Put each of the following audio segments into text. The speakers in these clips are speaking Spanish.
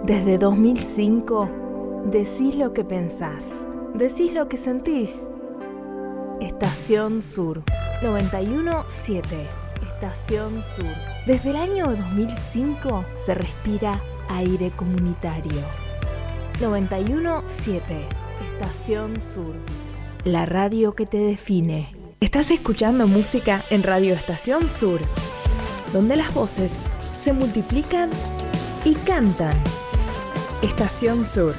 Desde 2005, decís lo que pensás, decís lo que sentís. Estación Sur, 91.7, Estación Sur. Desde el año 2005 se respira aire comunitario. 91.7, Estación Sur. La radio que te define. Estás escuchando música en Radio Estación Sur, donde las voces se multiplican y cantan. Estación Sur.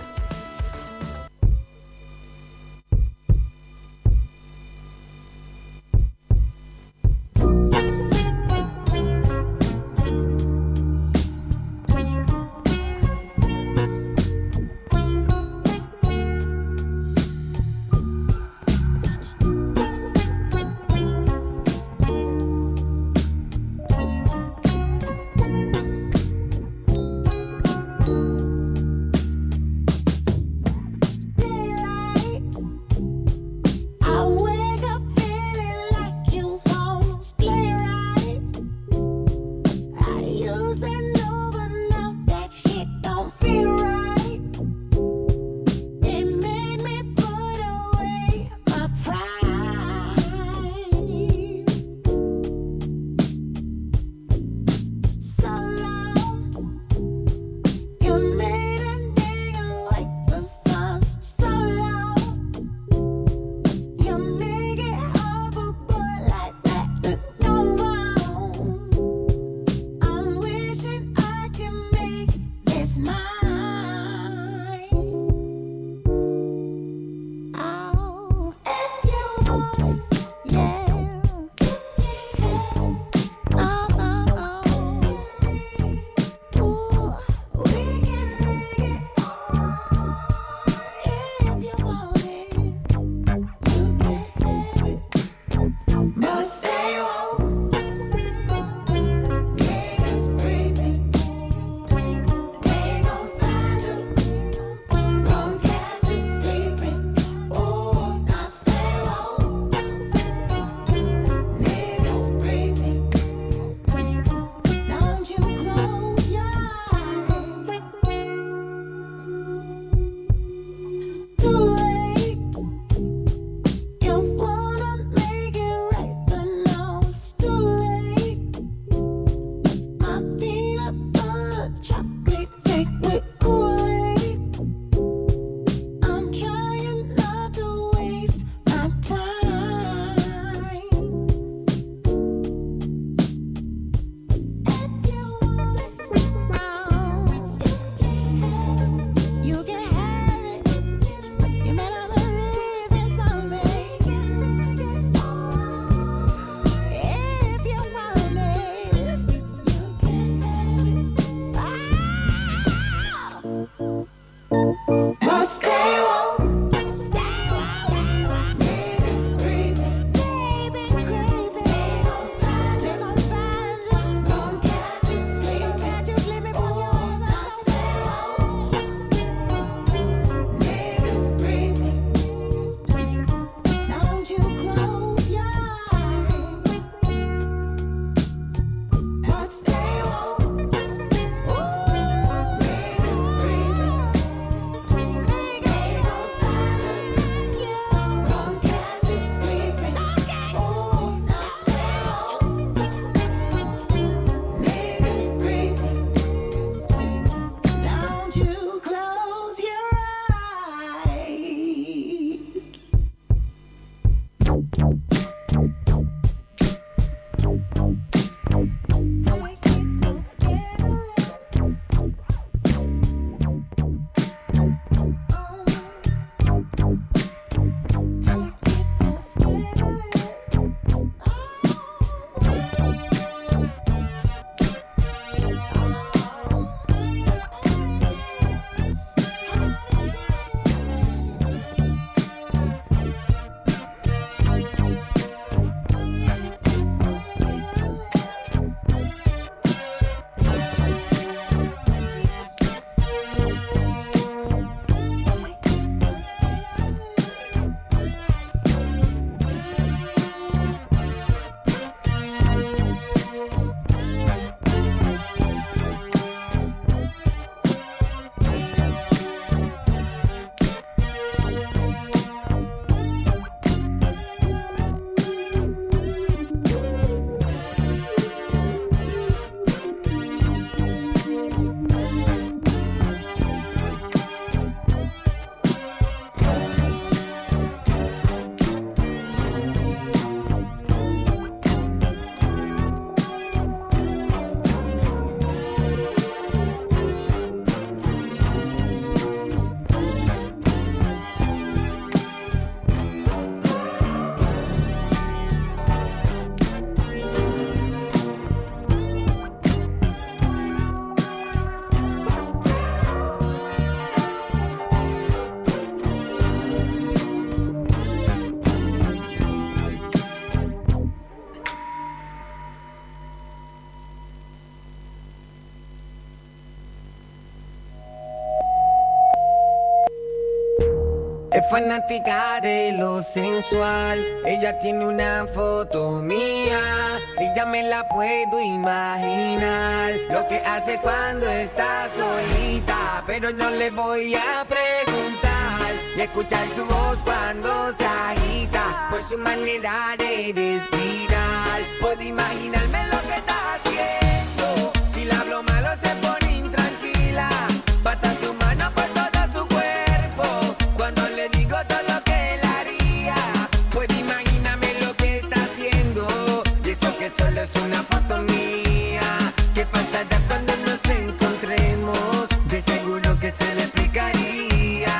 fanática de lo sensual. Ella tiene una foto mía y ya me la puedo imaginar. Lo que hace cuando está solita, pero no le voy a preguntar. Y escuchar su voz cuando se agita, por su manera de respirar. Puedo imaginarme lo que está haciendo. Si le hablo malo se pone intranquila. Pasa su mano por todo su cuerpo cuando le digo todo lo que él haría. Puedo imaginarme lo que está haciendo. Y eso que solo es una foto mía. ¿Qué pasará cuando nos encontremos? De seguro que se le explicaría.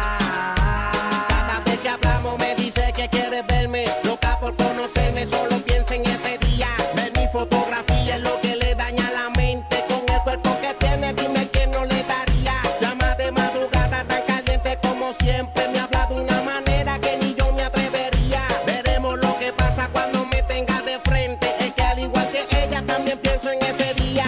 Cada vez que hablamos me dice que quiere verme, loca por conocerme, solo piensa en ese día. Ver mi fotografía es lo que le daña la mente. Con el cuerpo que tiene, dime que no le daría. Llama de madrugada tan caliente como siempre. Me habla de una manera que ni yo me atrevería. Veremos lo que pasa cuando me tenga de frente. Es que al igual que ella también pienso en ese día.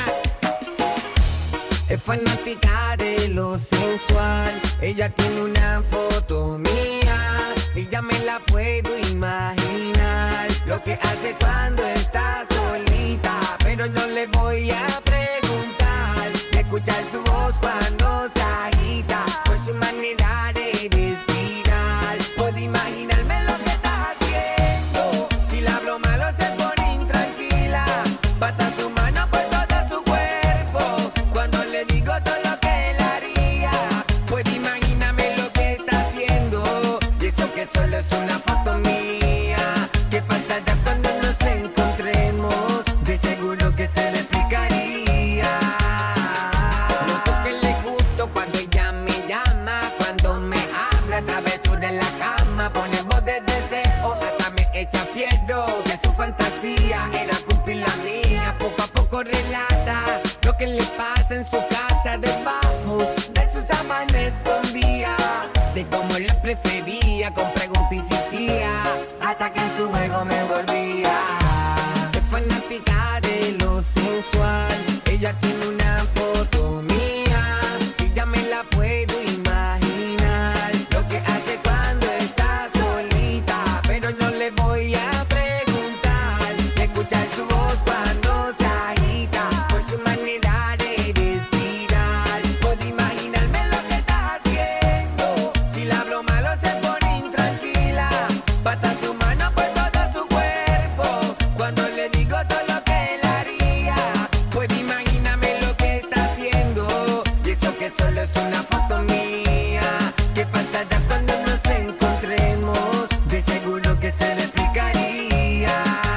Es fanática de lo sensual. Ella tiene una foto mía y ya me la puedo imaginar. Lo que hace cuando está solita, pero no le voy a preguntar. Y escuchar su voz cuando se agita, por su manera de respirar. Puedo imaginarme lo que está haciendo. Si le hablo malo se pone intranquila. Pasa su mano por todo su cuerpo cuando le digo todo lo que él haría. Puedo imaginarme lo que está haciendo. Y eso que solo es una foto mía. ¿Qué pasará cuando nos encontremos? De seguro que se le explicaría. Noto que le gusto cuando ella me llama, cuando me habla a través de la cama. Pone voz de deseo, hasta me echa fiebre. Que su fantasía era cumplir la mía. Poco a poco relata lo que le pasa en su casa, debajo de sus sábanas escondía. De cómo le prefería, con preguntas insistía, hasta que en su juego me envolvía. Es fanática de lo sensual. Ella tiene una foto mía y ya me la puedo imaginar. Lo que hace cuando está solita, pero no le voy a preguntar. Escuchar su voz cuando se agita, por su manera de respirar. Puedo imaginarme lo que está haciendo. Si le hablo malo se pone intranquila. Pasa su mano por todo su cuerpo cuando le digo todo lo que él haría. Puedo imaginarme lo que está haciendo. Y eso que solo es una foto mía. ¿Qué pasará cuando nos encontremos? De seguro que se le explicaría.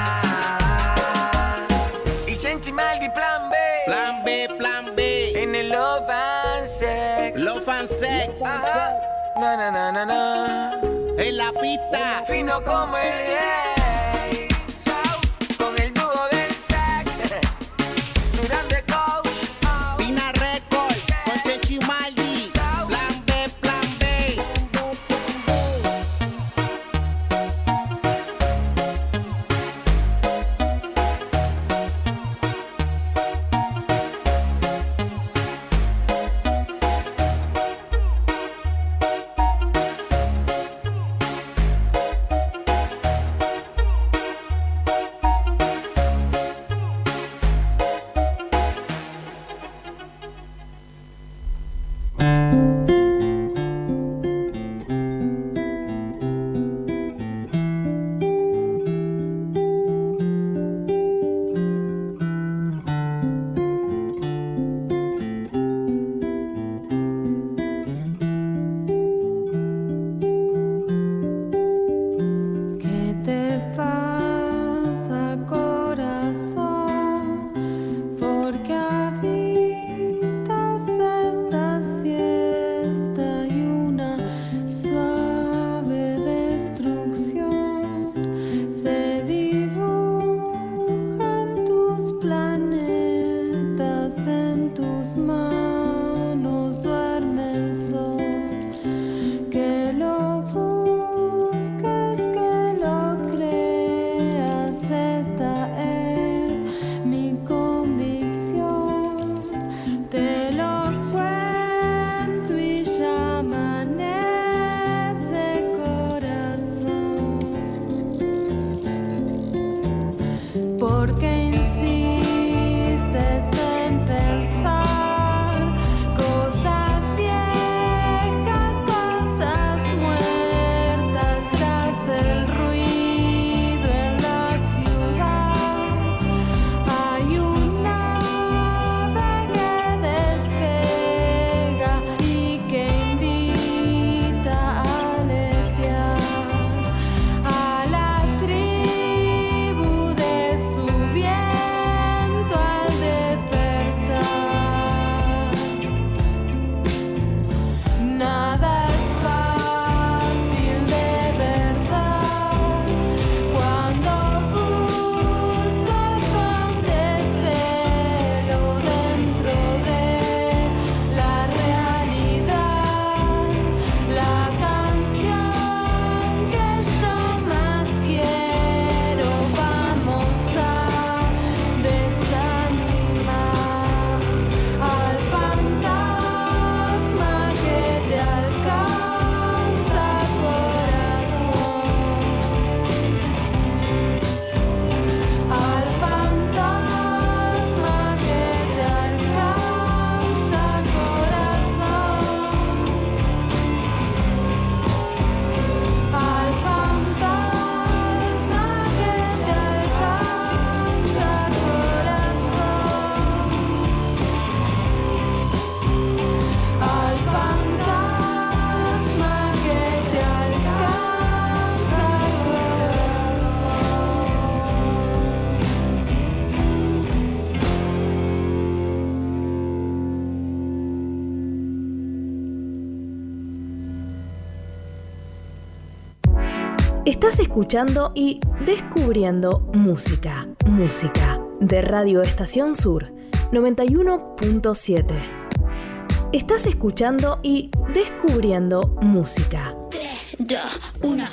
Y senti mal di plan B. Plan B, plan B. En el Love and Sex. Love and sex. Ajá. Na na na na na. En la pista. Fino como el rey. Con el dúo del sex. Durán de coach. Pina Record. Con Chenchi Maldi. Plan B, plan B. Estás escuchando y descubriendo música de Radio Estación Sur 91.7. Estás escuchando y descubriendo música. 3, 2, 1.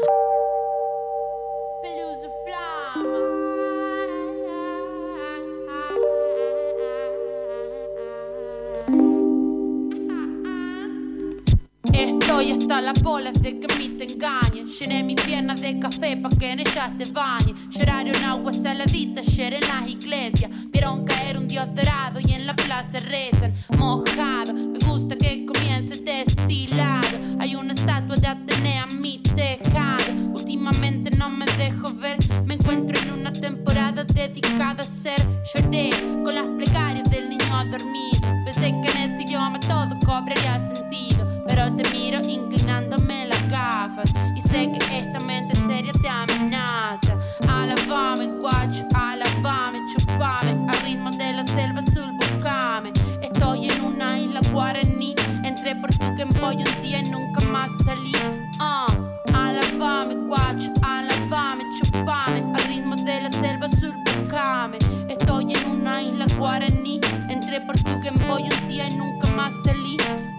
Estoy hasta las bolas de que a mí te engañen. Llené mis piernas de café pa' que en ellas te bañes. Lloraron agua saladita ayer en las iglesias. Vieron caer un dios dorado y en la plaza rezan. Mojado, me gusta que comience destilado. Hay una estatua de Atenea en mi tejado. Últimamente no me dejo ver. Me encuentro en una temporada dedicada a ser. Lloré con las plegarias del niño dormido. Pensé que en ese idioma todo cobraría sentido. Pero te miro inclinándome las gafas y sé que esta mente seria te amenaza. Alabame, guacho, alabame, chupame, al ritmo de la selva azul buscame. Estoy en una isla guaraní, entré por Tuquemboy un día y nunca más salí. Alabame, guacho, alabame, chupame, al ritmo de la selva azul buscame. Estoy en una isla guaraní, entré por Tuquemboy un día y nunca más salí.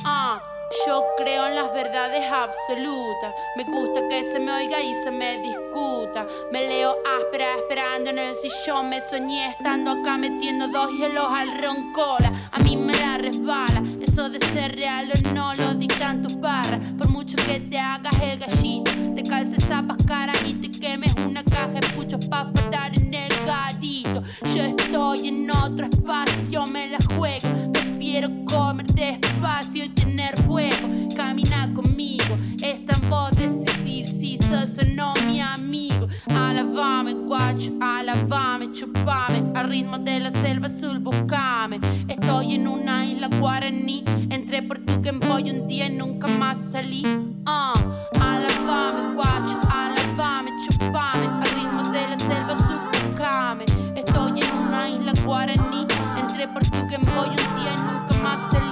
Yo creo en las verdades absolutas. Me gusta que se me oiga y se me discuta. Me leo áspera esperando en el sillón. Me soñé estando acá metiendo 2 hielos al roncola. A mí me la resbala. Eso de ser real o no lo dictan tus barras. Por mucho que te hagas el gallito, te calces zapas cara y te quemes una caja de puchos pa' faltar en el garito. Yo estoy en otro espacio, me la juego. Prefiero comer despacio y tener fuego. Camina conmigo, está en vos decidir si sos o no mi amigo. Alabame, guacho, alabame, chupame, al ritmo de la selva azul buscame. Estoy en una isla guaraní, entré por Tuquemboy un día y nunca más salí. Alabame, guacho, alabame, chupame, al ritmo de la selva azul buscame. Estoy en una isla guaraní, entré por Tuquemboy un día y nunca más salí.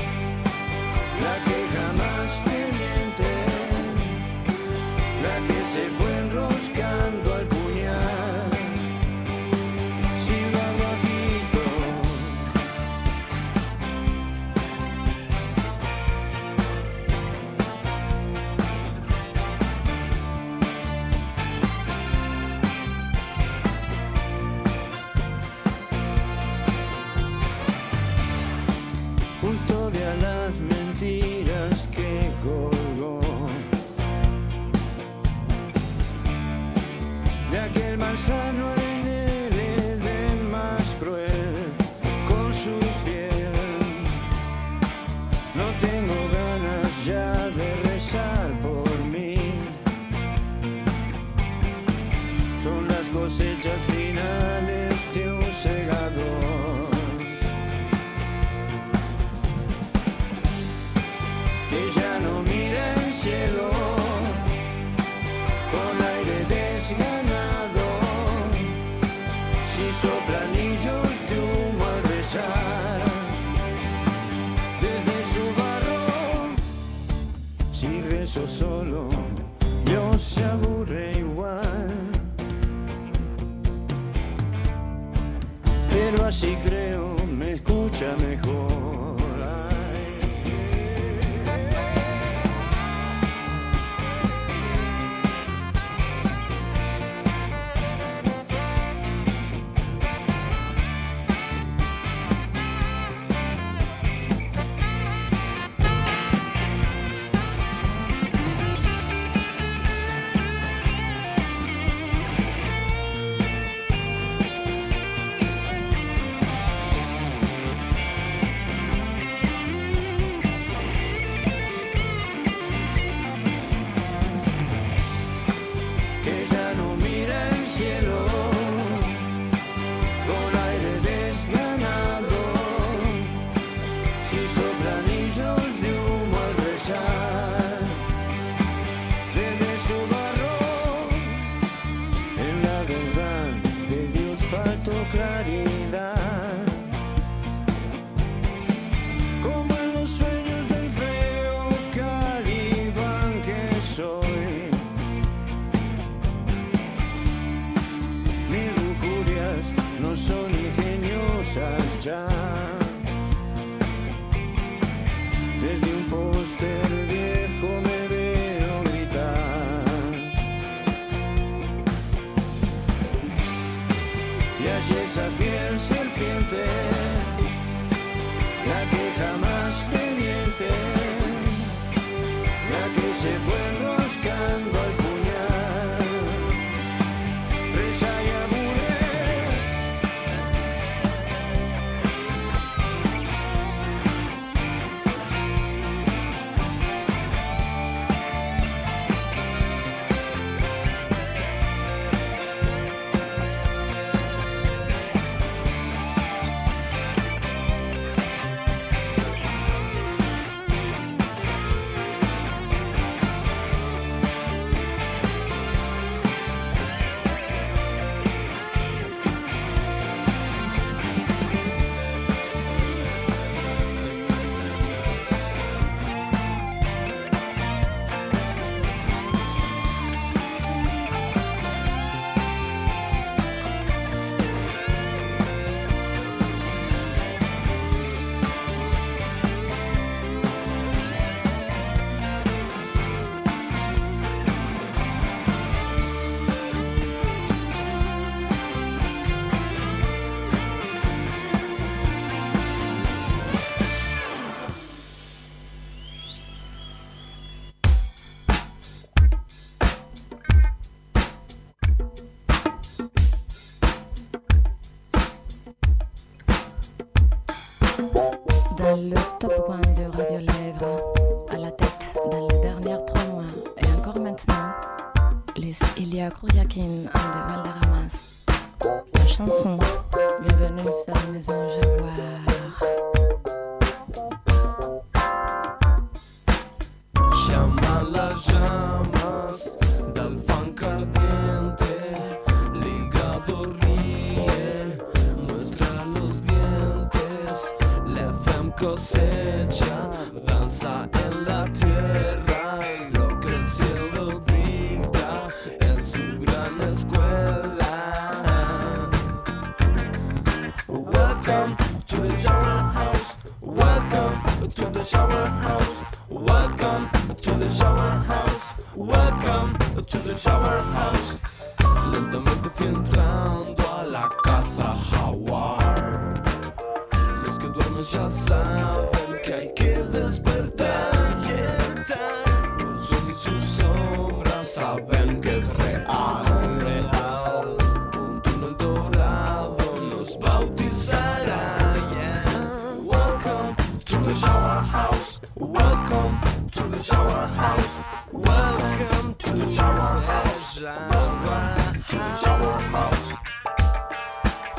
La que jamás te miente, la que que ya no mira el cielo con aire desganado, si sopla anillos de humo al rezar desde su barro. Si rezo solo, Dios se aburre igual, pero así creo me escucha mejor. Le top 1 de Radio Lèvres, à la tête dans les derniers 3 mois et encore maintenant, les Ilia Kouriakin de Valderramas. La chanson Bienvenue sur la maison Jaguar. Llama las llamas del funk ardiente, ligado ríe, muestra los dientes, la femme cosecha, danza en la tierra, lo que el cielo dicta en su gran escuela. Welcome to the shower house, welcome to the shower house, welcome to the shower house, welcome to the shower house. Lentamente fui entrando a la casa Jaguar. Los que duermen ya saben que hay que despertar. Los sueños y sus sombras saben que es real, real. Un túnel dorado nos bautizará. Yeah. Welcome to the shower house. Welcome to the shower house. Welcome to the shower house. To the shower house.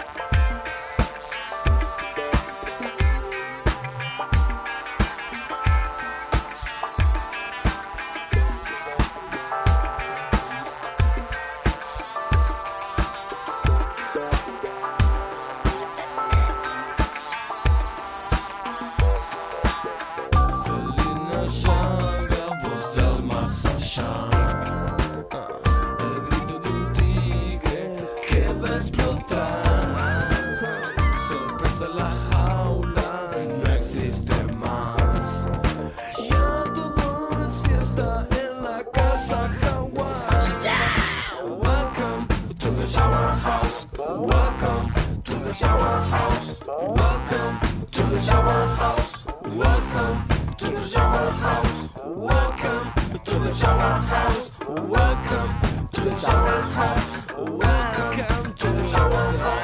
to the shower house. Welcome to the shower house. Welcome to the shower house.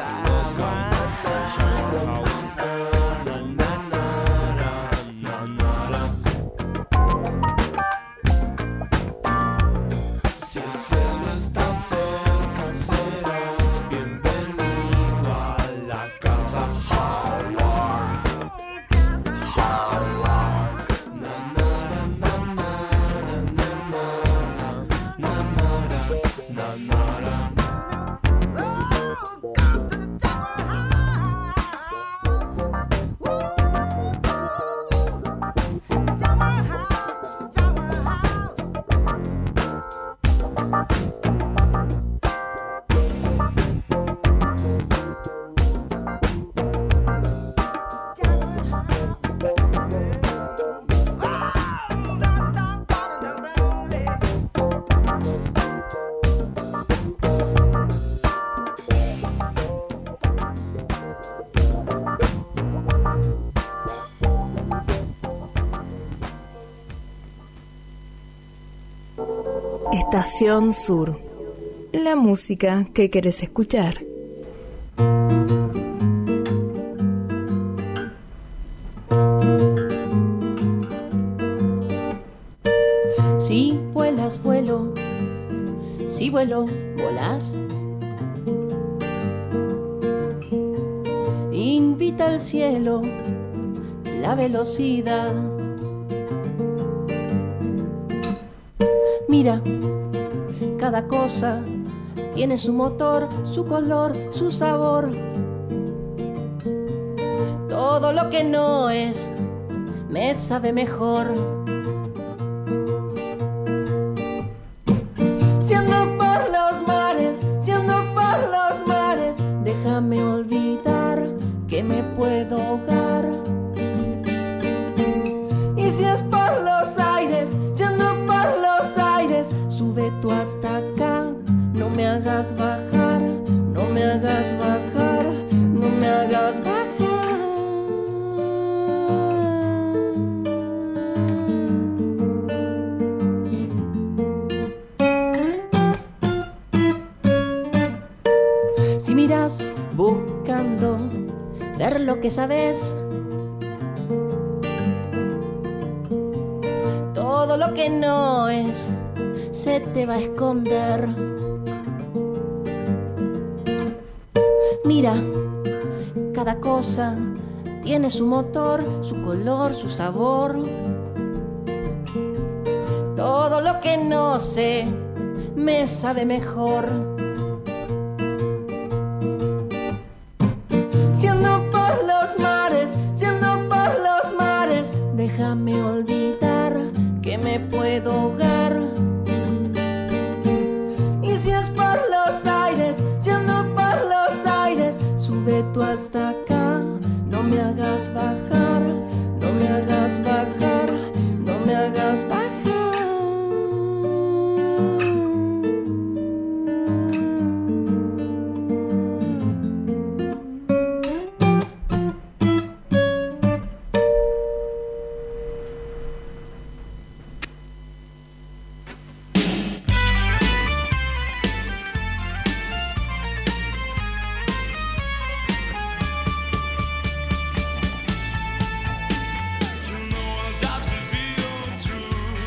Estación Sur, la música que querés escuchar. Si vuelas, vuelo, si vuelo, volás. Invita al cielo la velocidad. Mira, cada cosa tiene su motor, su color, su sabor. Todo lo que no es, me sabe mejor. Si ando por los mares, déjame olvidar que me puedo ahogar. Y si es por los aires, si ando por los aires, sube tú hasta acá, no me hagas bajar, no me hagas bajar, no me hagas bajar. Si miras buscando ver lo que sabes, todo lo que no es se te va a esconder. Mira, cada cosa tiene su motor, su color, su sabor. Todo lo que no sé me sabe mejor. Si ando por los mares, si ando por los mares, déjame olvidar que me puedo ahogar. Y si es por los aires, si ando por los aires, sube tú hasta acá, no me hagas bajar, no me hagas bajar, no me hagas bajar. You know that will be true.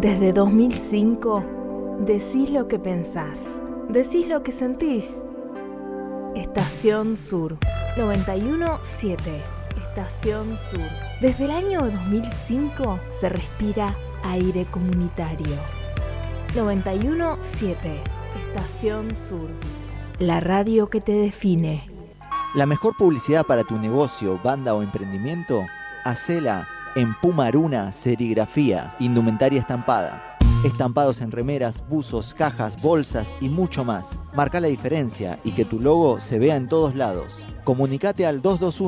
Desde 2005, decís lo que pensás, decís lo que sentís. Estación Sur, 91.7. Estación Sur. Desde el año 2005 se respira aire comunitario. 91.7. Estación Sur. La radio que te define. La mejor publicidad para tu negocio, banda o emprendimiento, hacela en Pumaruna Serigrafía, indumentaria estampada. Estampados en remeras, buzos, cajas, bolsas y mucho más. Marca la diferencia y que tu logo se vea en todos lados. Comunicate al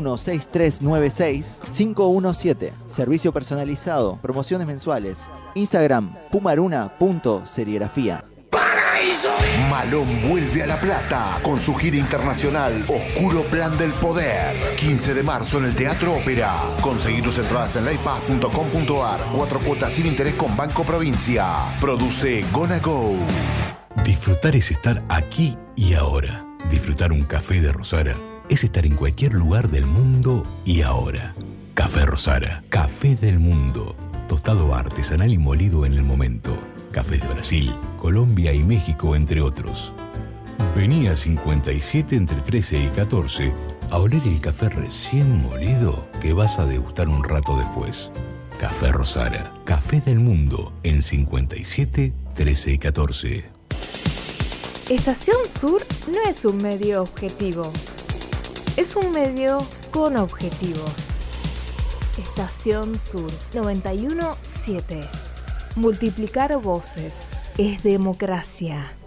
221-6396-517. Servicio personalizado, promociones mensuales. Instagram, pumaruna.serigrafía. Malón vuelve a La Plata con su gira internacional Oscuro Plan del Poder. 15 de marzo en el Teatro Ópera. Conseguir tus entradas en laypass.com.ar. 4 cuotas sin interés con Banco Provincia. Produce Gonna Go. Disfrutar es estar aquí y ahora. Disfrutar un café de Rosara es estar en cualquier lugar del mundo y ahora. Café Rosara, café del mundo. Tostado artesanal y molido en el momento. Cafés de Brasil, Colombia y México, entre otros. Vení a 57 entre 13 y 14 a oler el café recién molido que vas a degustar un rato después. Café Rosara, café del mundo, en 57, 13 y 14. Estación Sur no es un medio objetivo, es un medio con objetivos. Estación Sur, 91.7. Multiplicar voces es democracia.